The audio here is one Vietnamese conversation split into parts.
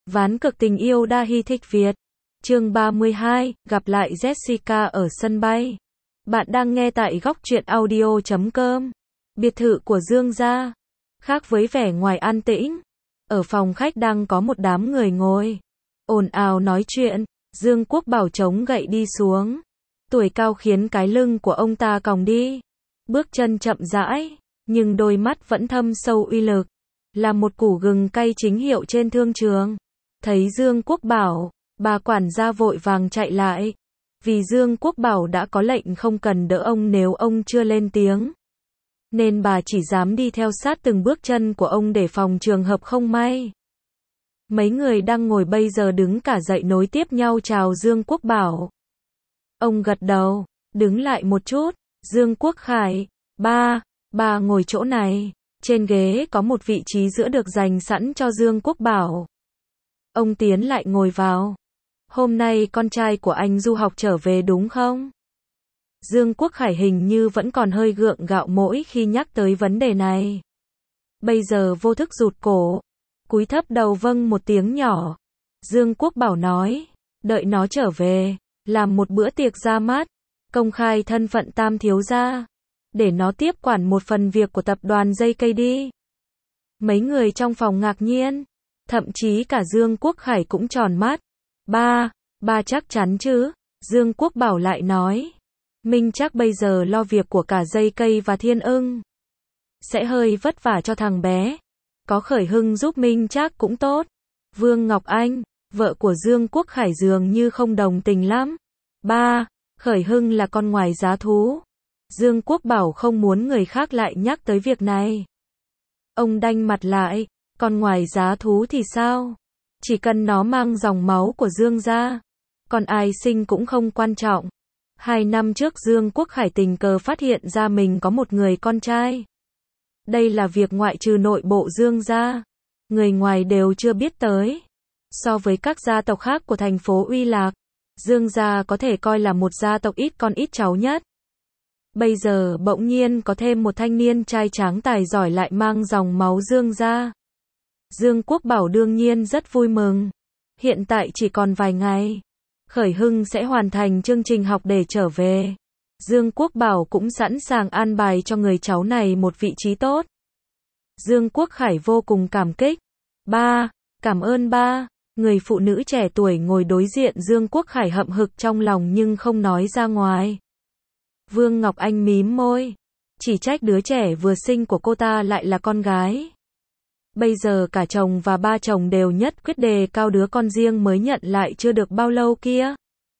Ván cực tình yêu đa hi thích Việt. Chương 32, gặp lại Jessica ở sân bay. Bạn đang nghe tại góc truyện audio.com. Biệt thự của Dương gia. Khác với vẻ ngoài an tĩnh, ở phòng khách đang có một đám người ngồi, ồn ào nói chuyện. Dương Quốc Bảo chống gậy đi xuống. Tuổi cao khiến cái lưng của ông ta còng đi. Bước chân chậm rãi, nhưng đôi mắt vẫn thâm sâu uy lực. Là một củ gừng cay chính hiệu trên thương trường. Thấy Dương Quốc Bảo, bà quản gia vội vàng chạy lại. Vì Dương Quốc Bảo đã có lệnh không cần đỡ ông nếu ông chưa lên tiếng. Nên bà chỉ dám đi theo sát từng bước chân của ông để phòng trường hợp không may. Mấy người đang ngồi bây giờ đứng cả dậy nối tiếp nhau chào Dương Quốc Bảo. Ông gật đầu, đứng lại một chút. Dương Quốc Khải, ba ngồi chỗ này. Trên ghế có một vị trí giữa được dành sẵn cho Dương Quốc Bảo. Ông tiến lại ngồi vào. Hôm nay con trai của anh du học trở về đúng không? Dương Quốc Khải hình như vẫn còn hơi gượng gạo mỗi khi nhắc tới vấn đề này. Bây giờ vô thức rụt cổ, cúi thấp đầu vâng một tiếng nhỏ. Dương Quốc Bảo nói, đợi nó trở về, làm một bữa tiệc ra mắt, công khai thân phận tam thiếu gia, để nó tiếp quản một phần việc của tập đoàn JK đi. Mấy người trong phòng ngạc nhiên, thậm chí cả Dương Quốc Khải cũng tròn mắt. Ba chắc chắn chứ? Dương Quốc Bảo lại nói, Minh chắc bây giờ lo việc của cả JK và Thiên Ưng. Sẽ hơi vất vả cho thằng bé. Có Khởi Hưng giúp Minh chắc cũng tốt. Vương Ngọc Anh, vợ của Dương Quốc Khải dường như không đồng tình lắm. Khởi Hưng là con ngoài giá thú. Dương Quốc Bảo không muốn người khác lại nhắc tới việc này. Ông đanh mặt lại, con ngoài giá thú thì sao? Chỉ cần nó mang dòng máu của Dương gia, còn ai sinh cũng không quan trọng. 2 năm trước Dương Quốc Khải tình cờ phát hiện ra mình có một người con trai. Đây là việc ngoại trừ nội bộ Dương gia, người ngoài đều chưa biết tới. So với các gia tộc khác của thành phố Uy Lạc, Dương gia có thể coi là một gia tộc ít con ít cháu nhất. Bây giờ bỗng nhiên có thêm một thanh niên trai tráng tài giỏi lại mang dòng máu Dương gia. Dương Quốc Bảo đương nhiên rất vui mừng. Hiện tại chỉ còn vài ngày, Khởi Hưng sẽ hoàn thành chương trình học để trở về. Dương Quốc Bảo cũng sẵn sàng an bài cho người cháu này một vị trí tốt. Dương Quốc Khải vô cùng cảm kích. Cảm ơn ba. Người phụ nữ trẻ tuổi ngồi đối diện Dương Quốc Khải hậm hực trong lòng nhưng không nói ra ngoài. Vương Ngọc Anh mím môi. Chỉ trách đứa trẻ vừa sinh của cô ta lại là con gái. Bây giờ cả chồng và ba chồng đều nhất quyết đề cao đứa con riêng mới nhận lại chưa được bao lâu kia.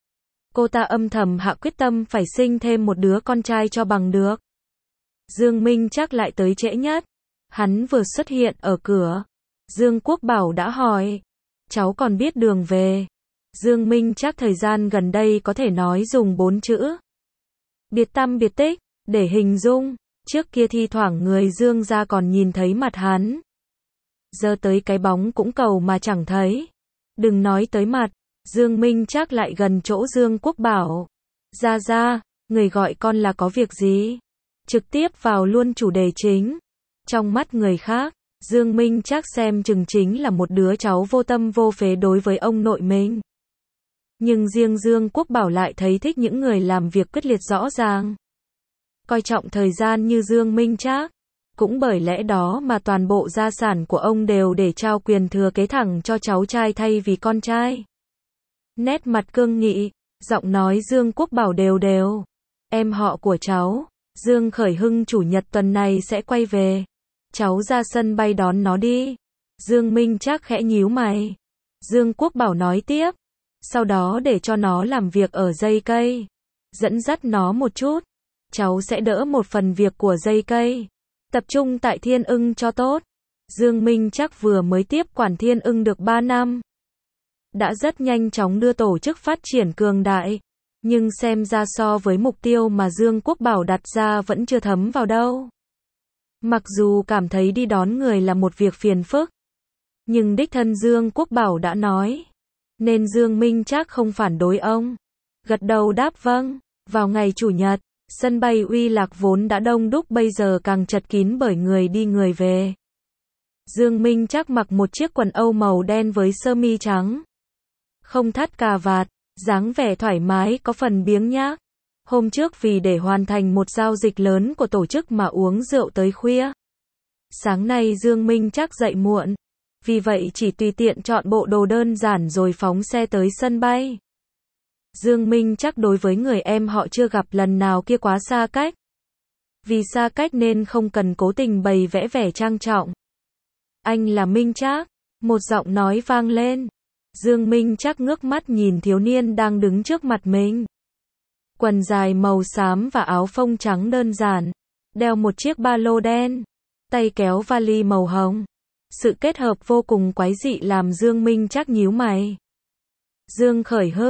Cô ta âm thầm hạ quyết tâm phải sinh thêm một đứa con trai cho bằng được. Dương Minh chắc lại tới trễ nhất. Hắn vừa xuất hiện ở cửa. Dương Quốc Bảo đã hỏi, cháu còn biết đường về? Dương Minh chắc thời gian gần đây có thể nói dùng 4 chữ. Biệt tăm biệt tích, để hình dung. Trước kia thi thoảng người Dương gia còn nhìn thấy mặt hắn. Giờ tới cái bóng cũng cầu mà chẳng thấy. Đừng nói tới mặt. Dương Minh chắc lại gần chỗ Dương Quốc Bảo. Ra, người gọi con là có việc gì? Trực tiếp vào luôn chủ đề chính. Trong mắt người khác, Dương Minh chắc xem chừng chính là một đứa cháu vô tâm vô phế đối với ông nội mình. Nhưng riêng Dương Quốc Bảo lại thấy thích những người làm việc quyết liệt rõ ràng, coi trọng thời gian như Dương Minh chắc. Cũng bởi lẽ đó mà toàn bộ gia sản của ông đều để trao quyền thừa kế thẳng cho cháu trai thay vì con trai. Nét mặt cương nghị, giọng nói Dương Quốc Bảo đều đều. Em họ của cháu, Dương Khởi Hưng chủ nhật tuần này sẽ quay về. Cháu ra sân bay đón nó đi. Dương Minh chắc khẽ nhíu mày. Dương Quốc Bảo nói tiếp. Sau đó để cho nó làm việc ở JK. Dẫn dắt nó một chút. Cháu sẽ đỡ một phần việc của JK. Tập trung tại Thiên Ưng cho tốt. Dương Minh chắc vừa mới tiếp quản Thiên Ưng được 3 năm. Đã rất nhanh chóng đưa tổ chức phát triển cường đại. Nhưng xem ra so với mục tiêu mà Dương Quốc Bảo đặt ra vẫn chưa thấm vào đâu. Mặc dù cảm thấy đi đón người là một việc phiền phức, nhưng đích thân Dương Quốc Bảo đã nói, nên Dương Minh chắc không phản đối ông. Gật đầu đáp vâng. Vào ngày Chủ nhật, sân bay Uy Lạc vốn đã đông đúc bây giờ càng chật kín bởi người đi người về. Dương Minh Trác mặc một chiếc quần âu màu đen với sơ mi trắng. Không thắt cà vạt, dáng vẻ thoải mái có phần biếng nhác. Hôm trước vì để hoàn thành một giao dịch lớn của tổ chức mà uống rượu tới khuya. Sáng nay Dương Minh Trác dậy muộn. Vì vậy chỉ tùy tiện chọn bộ đồ đơn giản rồi phóng xe tới sân bay. Dương Minh Trác đối với người em họ chưa gặp lần nào kia quá xa cách. Vì xa cách nên không cần cố tình bày vẽ vẻ trang trọng. Anh là Minh Trác, một giọng nói vang lên. Dương Minh Trác ngước mắt nhìn thiếu niên đang đứng trước mặt mình. Quần dài màu xám và áo phông trắng đơn giản, đeo một chiếc ba lô đen, tay kéo vali màu hồng. Sự kết hợp vô cùng quái dị làm Dương Minh Trác nhíu mày. Dương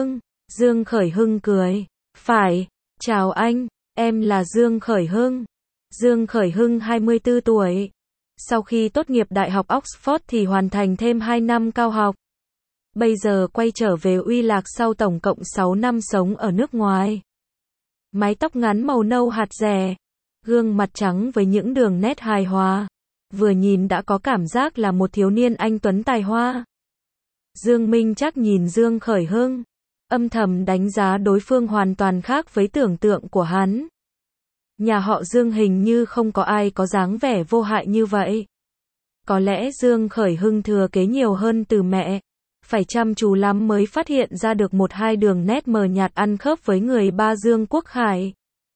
Khởi Hưng cười. Phải, chào anh, em là Dương Khởi Hưng. Dương Khởi Hưng 24 tuổi. Sau khi tốt nghiệp Đại học Oxford thì hoàn thành thêm 2 năm cao học. Bây giờ quay trở về Uy Lạc sau tổng cộng 6 năm sống ở nước ngoài. Mái tóc ngắn màu nâu hạt rẻ, gương mặt trắng với những đường nét hài hòa. Vừa nhìn đã có cảm giác là một thiếu niên anh tuấn tài hoa. Dương Minh Trác nhìn Dương Khởi Hưng, âm thầm đánh giá đối phương hoàn toàn khác với tưởng tượng của hắn. Nhà họ Dương hình như không có ai có dáng vẻ vô hại như vậy. Có lẽ Dương Khởi Hưng thừa kế nhiều hơn từ mẹ. Phải chăm chú lắm mới phát hiện ra được một hai đường nét mờ nhạt ăn khớp với người ba Dương Quốc Khải.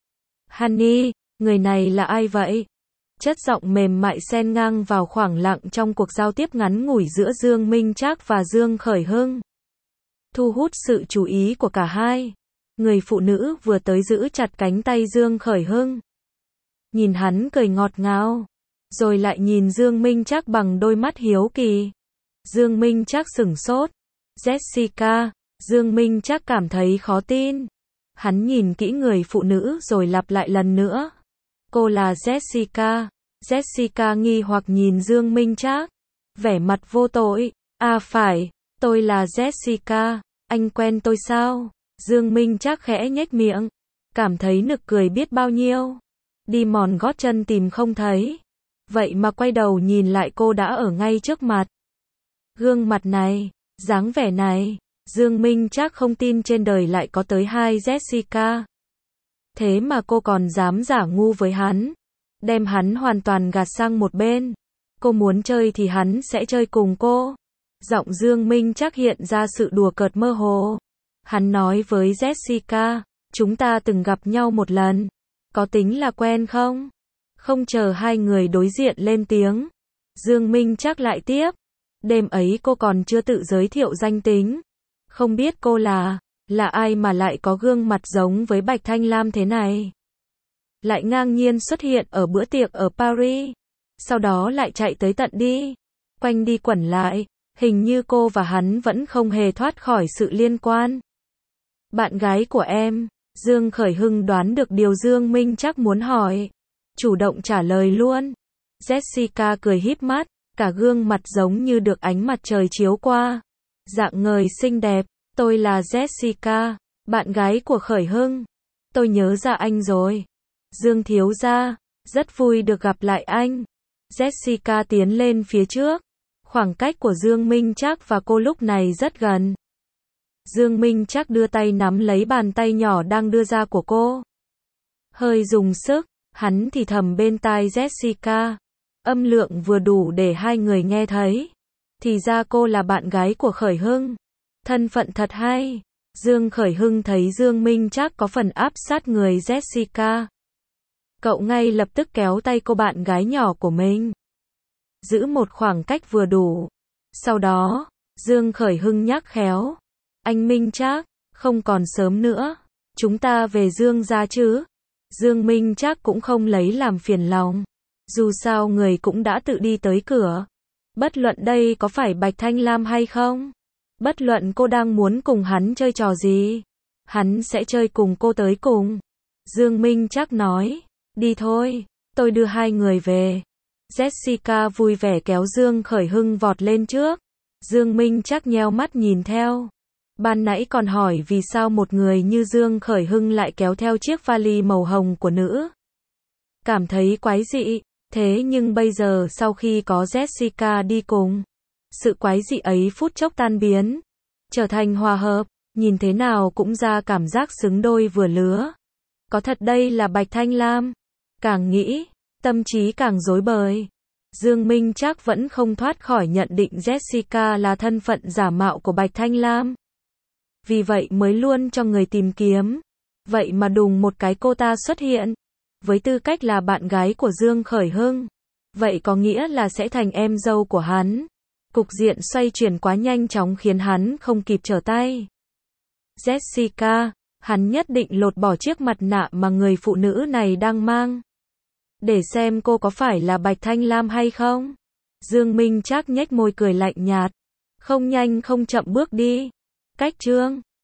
Honey, người này là ai vậy? Chất giọng mềm mại xen ngang vào khoảng lặng trong cuộc giao tiếp ngắn ngủi giữa Dương Minh Trác và Dương Khởi Hưng. Thu hút sự chú ý của cả hai. Người phụ nữ vừa tới giữ chặt cánh tay Dương Khởi Hưng. Nhìn hắn cười ngọt ngào. Rồi lại nhìn Dương Minh Trác bằng đôi mắt hiếu kỳ. Dương Minh Trác sửng sốt. Jessica, Dương Minh Trác cảm thấy khó tin. Hắn nhìn kỹ người phụ nữ rồi lặp lại lần nữa. Cô là Jessica. Jessica nghi hoặc nhìn Dương Minh Trác. Vẻ mặt vô tội. À phải, tôi là Jessica. Anh quen tôi sao? Dương Minh Trác khẽ nhếch miệng. Cảm thấy nực cười biết bao nhiêu. Đi mòn gót chân tìm không thấy. Vậy mà quay đầu nhìn lại cô đã ở ngay trước mặt. Gương mặt này, dáng vẻ này, Dương Minh Trác không tin trên đời lại có tới hai Jessica. Thế mà cô còn dám giả ngu với hắn, đem hắn hoàn toàn gạt sang một bên. Cô muốn chơi thì hắn sẽ chơi cùng cô. Giọng Dương Minh Trác hiện ra sự đùa cợt mơ hồ. Hắn nói với Jessica, chúng ta từng gặp nhau một lần. Có tính là quen không? Không chờ hai người đối diện lên tiếng. Dương Minh Trác lại tiếp. Đêm ấy cô còn chưa tự giới thiệu danh tính. Không biết cô là ai mà lại có gương mặt giống với Bạch Thanh Lam thế này. Lại ngang nhiên xuất hiện ở bữa tiệc ở Paris. Sau đó lại chạy tới tận đi. Quanh đi quẩn lại. Hình như cô và hắn vẫn không hề thoát khỏi sự liên quan. Bạn gái của em. Dương Khởi Hưng đoán được điều Dương Minh Trác muốn hỏi. Chủ động trả lời luôn. Jessica cười híp mắt. Cả gương mặt giống như được ánh mặt trời chiếu qua. Dạng ngời xinh đẹp. Tôi là Jessica, bạn gái của Khởi Hưng. Tôi nhớ ra anh rồi. Dương thiếu gia, rất vui được gặp lại anh. Jessica tiến lên phía trước. Khoảng cách của Dương Minh Trác và cô lúc này rất gần. Dương Minh Trác đưa tay nắm lấy bàn tay nhỏ đang đưa ra của cô. Hơi dùng sức, hắn thì thầm bên tai Jessica. Âm lượng vừa đủ để hai người nghe thấy. Thì ra cô là bạn gái của Khởi Hưng. Thân phận thật hay. Dương Khởi Hưng thấy Dương Minh Trác có phần áp sát người Jessica. Cậu ngay lập tức kéo tay cô bạn gái nhỏ của mình. Giữ một khoảng cách vừa đủ. Sau đó, Dương Khởi Hưng nhắc khéo. Anh Minh Trác, không còn sớm nữa. Chúng ta về Dương gia chứ. Dương Minh Trác cũng không lấy làm phiền lòng. Dù sao người cũng đã tự đi tới cửa. Bất luận đây có phải Bạch Thanh Lam hay không. Bất luận cô đang muốn cùng hắn chơi trò gì. Hắn sẽ chơi cùng cô tới cùng. Dương Minh Trác nói. Đi thôi, tôi đưa hai người về. Jessica vui vẻ kéo Dương Khởi Hưng vọt lên trước. Dương Minh Trác nheo mắt nhìn theo. Ban nãy còn hỏi vì sao một người như Dương Khởi Hưng lại kéo theo chiếc vali màu hồng của nữ. Cảm thấy quái dị. Thế nhưng bây giờ sau khi có Jessica đi cùng, sự quái dị ấy phút chốc tan biến, trở thành hòa hợp, nhìn thế nào cũng ra cảm giác xứng đôi vừa lứa. Có thật đây là Bạch Thanh Lam? Càng nghĩ, tâm trí càng rối bời. Dương Minh Trác vẫn không thoát khỏi nhận định Jessica là thân phận giả mạo của Bạch Thanh Lam. Vì vậy mới luôn cho người tìm kiếm. Vậy mà đùng một cái cô ta xuất hiện, với tư cách là bạn gái của Dương Khởi Hưng. Vậy có nghĩa là sẽ thành em dâu của hắn. Cục diện xoay chuyển quá nhanh chóng khiến hắn không kịp trở tay. Jessica, hắn nhất định lột bỏ chiếc mặt nạ mà người phụ nữ này đang mang, để xem cô có phải là Bạch Thanh Lam hay không. Dương Minh Trác nhếch môi cười lạnh nhạt. Không nhanh không chậm bước đi. Cách Trương